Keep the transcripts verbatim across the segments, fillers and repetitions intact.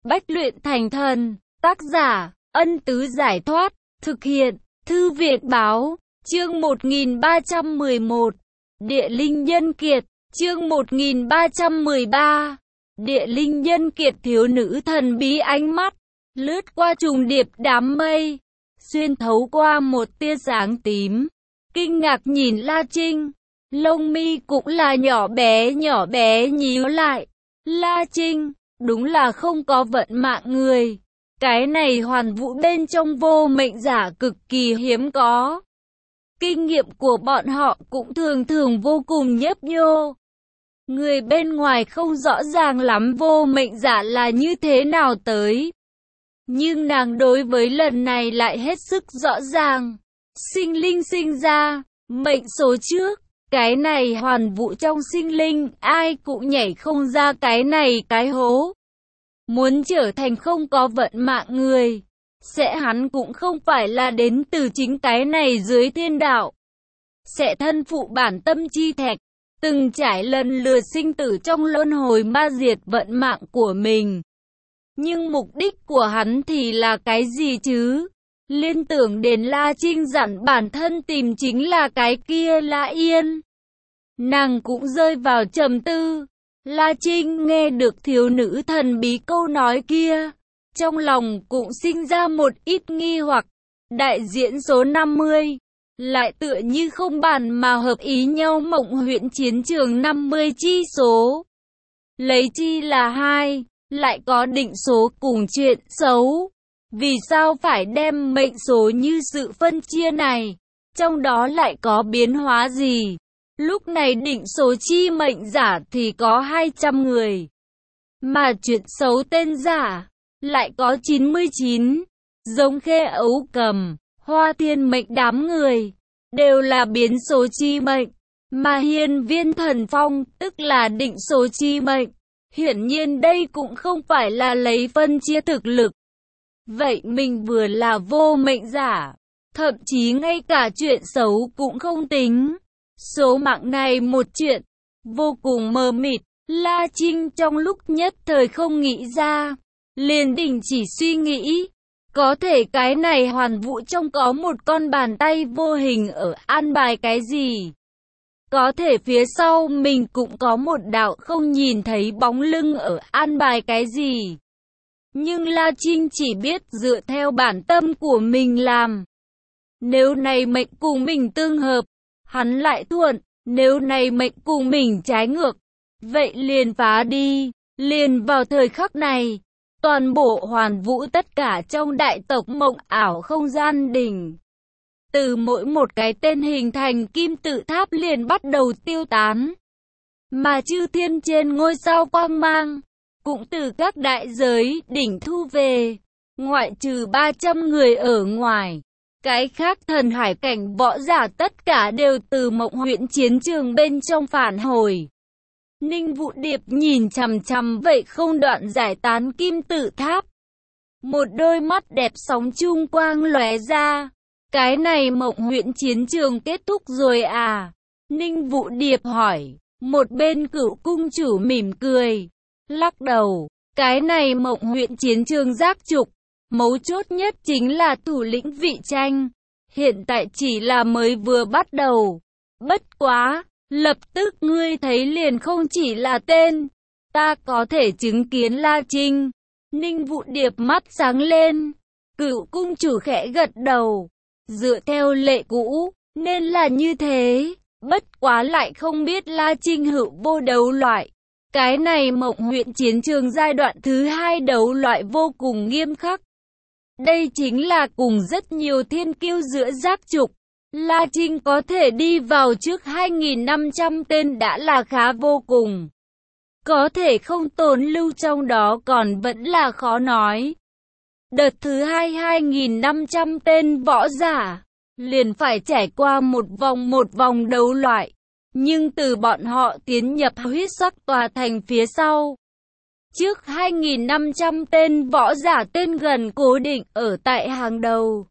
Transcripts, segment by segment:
Bách luyện thành thần. Tác giả, Ân Tứ Giải Thoát. Thực hiện, Thư Viện Báo. Chương một nghìn ba trăm mười một. Địa linh nhân kiệt. Chương một nghìn ba trăm mười ba. Địa linh nhân kiệt. Thiếu nữ thần bí ánh mắt lướt qua trùng điệp đám mây, xuyên thấu qua một tia sáng tím, kinh ngạc nhìn La Trinh. Lông mi cũng là nhỏ bé nhỏ bé nhíu lại. La Trinh, đúng là không có vận mạng người. Cái này hoàn vũ bên trong vô mệnh giả cực kỳ hiếm có. Kinh nghiệm của bọn họ cũng thường thường vô cùng nhấp nhô. Người bên ngoài không rõ ràng lắm vô mệnh giả là như thế nào tới. Nhưng nàng đối với lần này lại hết sức rõ ràng. Sinh linh sinh ra, mệnh số trước. Cái này hoàn vũ trong sinh linh, ai cũng nhảy không ra cái này cái hố. Muốn trở thành không có vận mạng người, sẽ hắn cũng không phải là đến từ chính cái này dưới thiên đạo. Sẽ thân phụ bản tâm chi thạch, từng trải lần lượt sinh tử trong luân hồi ma diệt vận mạng của mình. Nhưng mục đích của hắn thì là cái gì chứ? Liên tưởng đến La Trinh dặn bản thân tìm chính là cái kia La Yên. Nàng cũng rơi vào trầm tư. La Trinh nghe được thiếu nữ thần bí câu nói kia, trong lòng cũng sinh ra một ít nghi hoặc. Đại diễn số năm mươi, lại tựa như không bàn mà hợp ý nhau. Mộng huyễn chiến trường năm mươi chi số, lấy chi là hai, lại có định số cùng chuyện xấu. Vì sao phải đem mệnh số như sự phân chia này? Trong đó lại có biến hóa gì? Lúc này định số chi mệnh giả thì có hai trăm người, mà chuyện xấu tên giả lại có chín mươi chín. Giống Khê Ấu Cầm, Hoa Thiên mệnh đám người đều là biến số chi mệnh, mà Hiên Viên Thần Phong tức là định số chi mệnh. Hiển nhiên đây cũng không phải là lấy phân chia thực lực. Vậy mình vừa là vô mệnh giả, thậm chí ngay cả chuyện xấu cũng không tính. Số mạng này một chuyện vô cùng mờ mịt. La Trinh trong lúc nhất thời không nghĩ ra, liền đình chỉ suy nghĩ. Có thể cái này hoàn vũ trong có một con bàn tay vô hình ở an bài cái gì? Có thể phía sau mình cũng có một đạo không nhìn thấy bóng lưng ở an bài cái gì? Nhưng La Trinh chỉ biết dựa theo bản tâm của mình làm. Nếu này mệnh cùng mình tương hợp, hắn lại thuận. Nếu này mệnh cùng mình trái ngược, vậy liền phá đi. Liền vào thời khắc này, toàn bộ hoàn vũ tất cả trong đại tộc mộng ảo không gian đỉnh, từ mỗi một cái tên hình thành kim tự tháp liền bắt đầu tiêu tán. Mà chư thiên trên ngôi sao quang mang cũng từ các đại giới đỉnh thu về. Ngoại trừ ba trăm người ở ngoài, cái khác thần hải cảnh võ giả tất cả đều từ mộng huyễn chiến trường bên trong phản hồi. Ninh Vũ Điệp nhìn chằm chằm vậy không đoạn giải tán kim tự tháp. Một đôi mắt đẹp sóng trung quang lóe ra. Cái này mộng huyễn chiến trường kết thúc rồi à? Ninh Vũ Điệp hỏi. Một bên Cửu cung chủ mỉm cười, lắc đầu. Cái này mộng huyễn chiến trường giác trục. Mấu chốt nhất chính là thủ lĩnh vị tranh. Hiện tại chỉ là mới vừa bắt đầu. Bất quá, lập tức ngươi thấy liền không chỉ là tên. Ta có thể chứng kiến La Trinh. Ninh Vũ Điệp mắt sáng lên. Cửu cung chủ khẽ gật đầu. Dựa theo lệ cũ, nên là như thế. Bất quá lại không biết La Trinh hữu vô đấu loại. Cái này mộng huyễn chiến trường giai đoạn thứ hai đấu loại vô cùng nghiêm khắc. Đây chính là cùng rất nhiều thiên kiêu giữa giác trục. La Trinh có thể đi vào trước hai nghìn năm trăm tên đã là khá vô cùng. Có thể không tồn lưu trong đó còn vẫn là khó nói. Đợt thứ hai hai nghìn năm trăm tên võ giả, liền phải trải qua một vòng một vòng đấu loại. Nhưng từ bọn họ tiến nhập huyết sắc tòa thành phía sau, trước hai nghìn năm trăm tên võ giả tên gần cố định ở tại hàng đầu.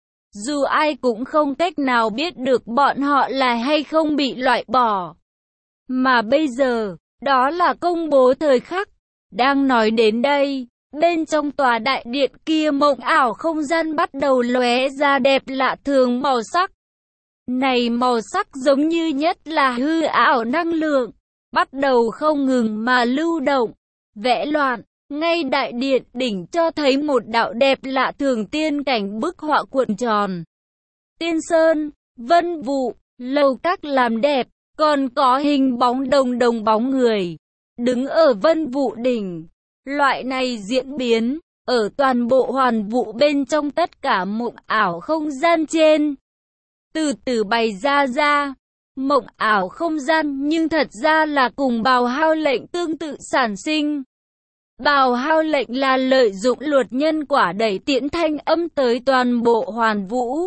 Dù ai cũng không cách nào biết được bọn họ là hay không bị loại bỏ. Mà bây giờ, đó là công bố thời khắc. Đang nói đến đây, Bên trong tòa đại điện kia mộng ảo không gian bắt đầu lóe ra đẹp lạ thường màu sắc. Này màu sắc giống như nhất là hư ảo năng lượng, bắt đầu không ngừng mà lưu động, vẽ loạn. Ngay đại điện đỉnh cho thấy một đạo đẹp lạ thường tiên cảnh bức họa cuộn tròn. Tiên sơn, vân vụ, lầu các làm đẹp, còn có hình bóng đồng đồng bóng người, đứng ở vân vụ đỉnh. Loại này diễn biến, ở toàn bộ hoàn vụ bên trong tất cả mộng ảo không gian trên. Từ từ bày ra ra, mộng ảo không gian nhưng thật ra là cùng bào hao lệnh tương tự sản sinh. Bào hao lệnh là lợi dụng luật nhân quả đẩy tiễn thanh âm tới toàn bộ hoàn vũ.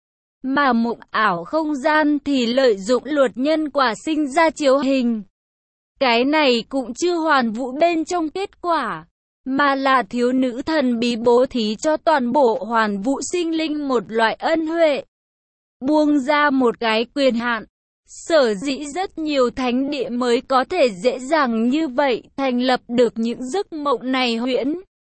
Mà mộng ảo không gian thì lợi dụng luật nhân quả sinh ra chiếu hình. Cái này cũng chưa hoàn vũ bên trong kết quả, mà là thiếu nữ thần bí bố thí cho toàn bộ hoàn vũ sinh linh một loại ân huệ. Buông ra một cái quyền hạn. Sở dĩ rất nhiều thánh địa mới có thể dễ dàng như vậy thành lập được những giấc mộng này huyễn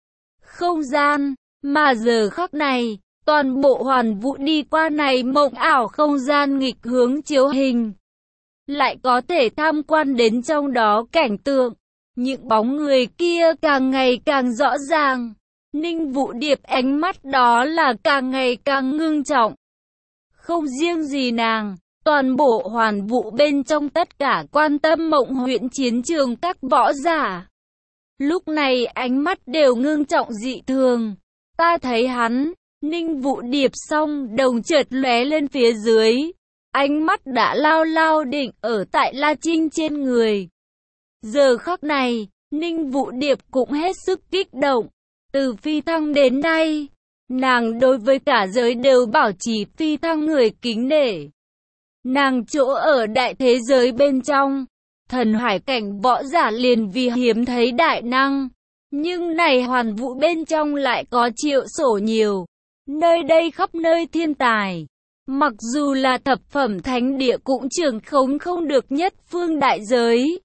không gian, mà giờ khắc này, toàn bộ hoàn vũ đi qua này mộng ảo không gian nghịch hướng chiếu hình. Lại có thể tham quan đến trong đó cảnh tượng, những bóng người kia càng ngày càng rõ ràng. Ninh Vũ Điệp ánh mắt đó là càng ngày càng ngưng trọng. Không riêng gì nàng, toàn bộ hoàn vũ bên trong tất cả quan tâm mộng huyễn chiến trường các võ giả. Lúc này ánh mắt đều ngưng trọng dị thường. Ta thấy hắn, Ninh Vũ Điệp song đồng chợt lóe lên phía dưới. Ánh mắt đã lao lao định ở tại La Trinh trên người. Giờ khắc này, Ninh Vũ Điệp cũng hết sức kích động. Từ phi thăng đến nay, nàng đối với cả giới đều bảo trì phi thăng người kính nể. Nàng chỗ ở đại thế giới bên trong, thần hải cảnh võ giả liền vì hiếm thấy đại năng. Nhưng này hoàn vũ bên trong lại có triệu sổ nhiều. Nơi đây khắp nơi thiên tài. Mặc dù là thập phẩm thánh địa cũng trưởng khống không được nhất phương đại giới.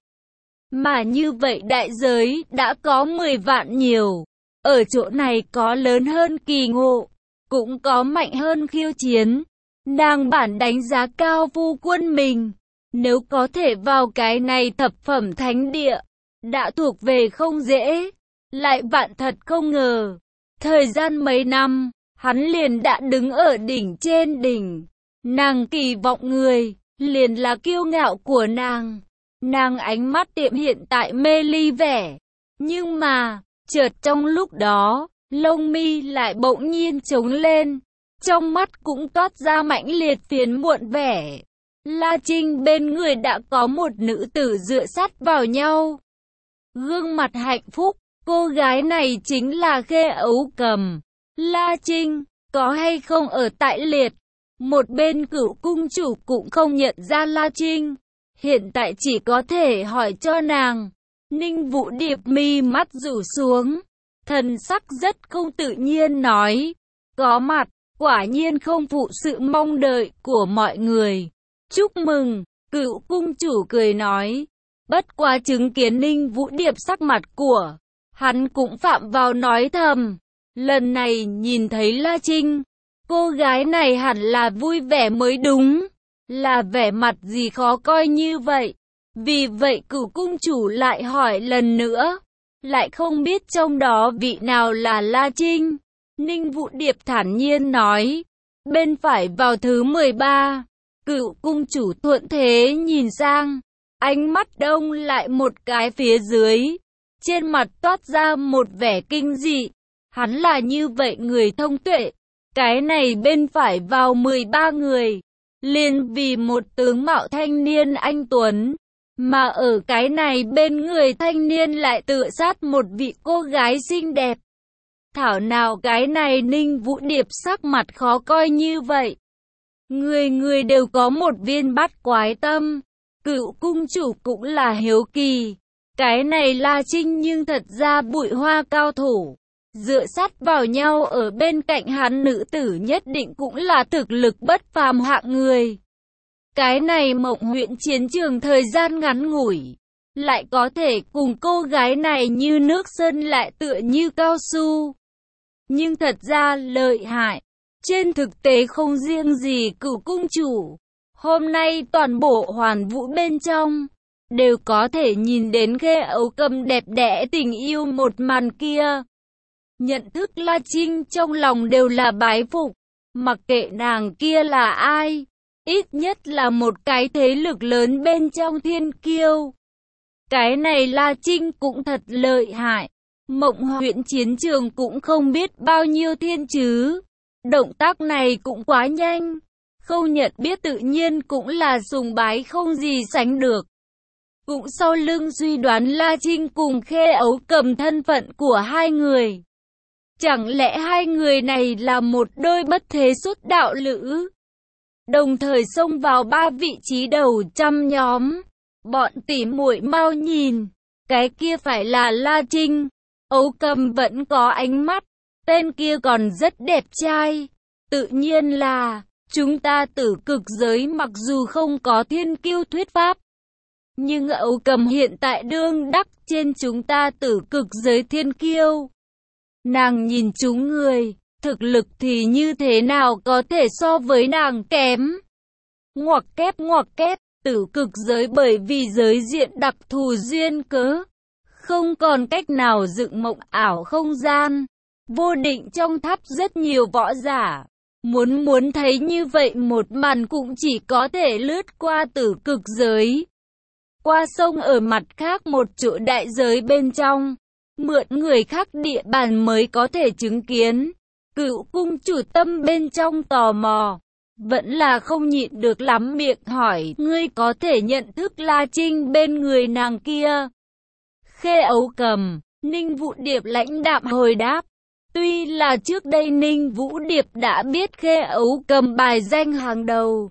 Mà như vậy đại giới đã có mười vạn nhiều. Ở chỗ này có lớn hơn kỳ ngộ, cũng có mạnh hơn khiêu chiến. Nàng bản đánh giá cao phu quân mình. Nếu có thể vào cái này thập phẩm thánh địa, đã thuộc về không dễ. Lại vạn thật không ngờ. Thời gian mấy năm, hắn liền đã đứng ở đỉnh trên đỉnh. Nàng kỳ vọng người, liền là kiêu ngạo của nàng. Nàng ánh mắt tiệm hiện tại mê ly vẻ. Nhưng mà, chợt trong lúc đó, lông mi lại bỗng nhiên trống lên. Trong mắt cũng toát ra mãnh liệt phiền muộn vẻ. La Trinh bên người đã có một nữ tử dựa sát vào nhau. Gương mặt hạnh phúc, cô gái này chính là Khê Ấu Cầm. La Trinh, có hay không ở tại liệt? Một bên Cửu cung chủ cũng không nhận ra La Trinh. Hiện tại chỉ có thể hỏi cho nàng. Ninh Vũ Điệp mi mắt rủ xuống. Thần sắc rất không tự nhiên nói. Có mặt, quả nhiên không phụ sự mong đợi của mọi người. Chúc mừng, Cửu cung chủ cười nói. Bất quá chứng kiến Ninh Vũ Điệp sắc mặt của hắn cũng phạm vào nói thầm. Lần này nhìn thấy La Trinh, cô gái này hẳn là vui vẻ mới đúng. Là vẻ mặt gì khó coi như vậy. Vì vậy Cửu cung chủ lại hỏi lần nữa. Lại không biết trong đó vị nào là La Trinh. Ninh Vũ Điệp thản nhiên nói. Bên phải vào thứ mười ba. Cửu cung chủ thuận thế nhìn sang. Ánh mắt đông lại một cái phía dưới. Trên mặt toát ra một vẻ kinh dị. Hắn là như vậy người thông tuệ. Cái này bên phải vào mười ba người. Liền vì một tướng mạo thanh niên anh tuấn. Mà ở cái này bên người thanh niên lại tựa sát một vị cô gái xinh đẹp. Thảo nào cái này Ninh Vũ Điệp sắc mặt khó coi như vậy. Người người đều có một viên bát quái tâm. Cửu cung chủ cũng là hiếu kỳ. Cái này La Trinh nhưng thật ra bụi hoa cao thủ. Dựa sát vào nhau ở bên cạnh hắn nữ tử nhất định cũng là thực lực bất phàm hạng người. Cái này mộng huyễn chiến trường thời gian ngắn ngủi. lại có thể cùng cô gái này như nước sơn lại tựa như cao su. Nhưng thật ra lợi hại. Trên thực tế không riêng gì Cửu cung chủ, hôm nay toàn bộ Hoàn Vũ bên trong đều có thể nhìn đến Khê Ấu Cầm đẹp đẽ tình yêu một màn kia. Nhận thức La Trinh trong lòng đều là bái phục, mặc kệ nàng kia là ai, ít nhất là một cái thế lực lớn bên trong thiên kiêu. Cái này La Trinh cũng thật lợi hại. Mộng huyện chiến trường cũng không biết bao nhiêu thiên chứ. Động tác này cũng quá nhanh. Không nhận biết tự nhiên cũng là sùng bái không gì sánh được. Cũng sau lưng suy đoán La Trinh cùng Khê Ấu Cầm thân phận của hai người. Chẳng lẽ hai người này là một đôi bất thế xuất đạo lữ? Đồng thời xông vào ba vị trí đầu trăm nhóm. Bọn tỉ muội mau nhìn, cái kia phải là La Trinh. Ấu Cầm vẫn có ánh mắt, tên kia còn rất đẹp trai. Tự nhiên là, chúng ta tử cực giới mặc dù không có thiên kiêu thuyết pháp, nhưng Ấu Cầm hiện tại đương đắc trên chúng ta tử cực giới thiên kiêu. Nàng nhìn chúng người, thực lực thì như thế nào có thể so với nàng kém. Ngoặc kép ngoặc kép, tử cực giới bởi vì giới diện đặc thù duyên cớ, không còn cách nào dựng mộng ảo không gian. Vô định trong tháp rất nhiều võ giả. Muốn muốn thấy như vậy một màn cũng chỉ có thể lướt qua tử cực giới. Qua sông ở mặt khác một chỗ đại giới bên trong. Mượn người khác địa bàn mới có thể chứng kiến. Cửu cung chủ tâm bên trong tò mò. Vẫn là không nhịn được lắm miệng hỏi. Ngươi có thể nhận thức La Trinh bên người nàng kia? Khê Ấu Cầm, Ninh Vũ Điệp lãnh đạm hồi đáp. Tuy là trước đây Ninh Vũ Điệp đã biết Khê Ấu Cầm bài danh hàng đầu,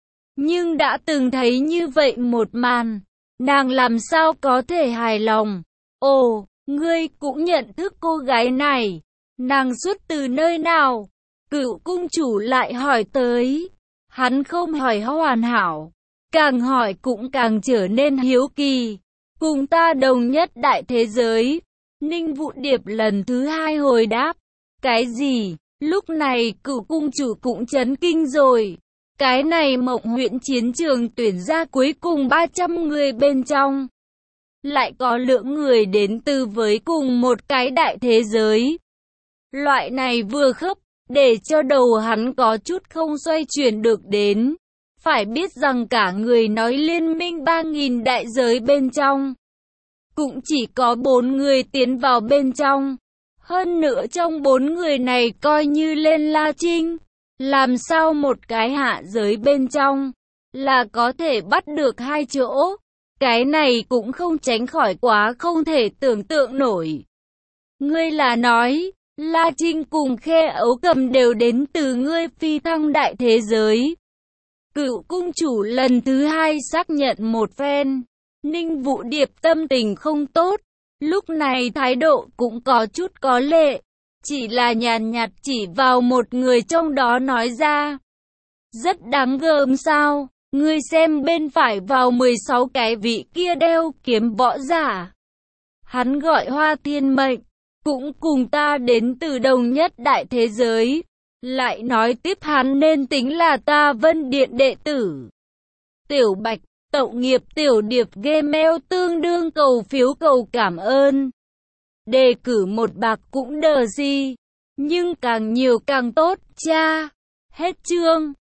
nhưng đã từng thấy như vậy một màn, nàng làm sao có thể hài lòng. Ồ, ngươi cũng nhận thức cô gái này, nàng xuất từ nơi nào? Cửu cung chủ lại hỏi tới. Hắn không hỏi hoàn hảo, càng hỏi cũng càng trở nên hiếu kỳ. Cùng ta đồng nhất đại thế giới. Ninh Vũ Điệp lần thứ hai hồi đáp. Cái gì? Lúc này Cửu cung chủ cũng chấn kinh rồi. Cái này Mộng huyện chiến trường tuyển ra cuối cùng ba trăm người bên trong, lại có lượng người đến từ với cùng một cái đại thế giới. Loại này vừa khớp, để cho đầu hắn có chút không xoay chuyển được đến. Phải biết rằng cả người nói liên minh ba nghìn đại giới bên trong, cũng chỉ có bốn người tiến vào bên trong. Hơn nữa trong bốn người này coi như lên La Trinh, làm sao một cái hạ giới bên trong là có thể bắt được hai chỗ. Cái này cũng không tránh khỏi quá không thể tưởng tượng nổi. Ngươi là nói, La Trinh cùng Khê Ấu Cầm đều đến từ ngươi phi thăng đại thế giới. Cửu cung chủ lần thứ hai xác nhận một phen. Ninh Vũ Điệp tâm tình không tốt, lúc này thái độ cũng có chút có lệ, chỉ là nhàn nhạt chỉ vào một người trong đó nói ra. Rất đáng gờm sao, ngươi xem bên phải vào mười sáu cái vị kia đeo kiếm võ giả. Hắn gọi Hoa Thiên Mệnh, cũng cùng ta đến từ đồng nhất đại thế giới. Lại nói tiếp hắn nên tính là ta Vân Điện đệ tử. Tiểu Bạch, Tậu Nghiệp Tiểu Điệp Gmail tương đương cầu phiếu cầu cảm ơn. Đề cử một bạc cũng đờ gì, nhưng càng nhiều càng tốt, cha. Hết chương.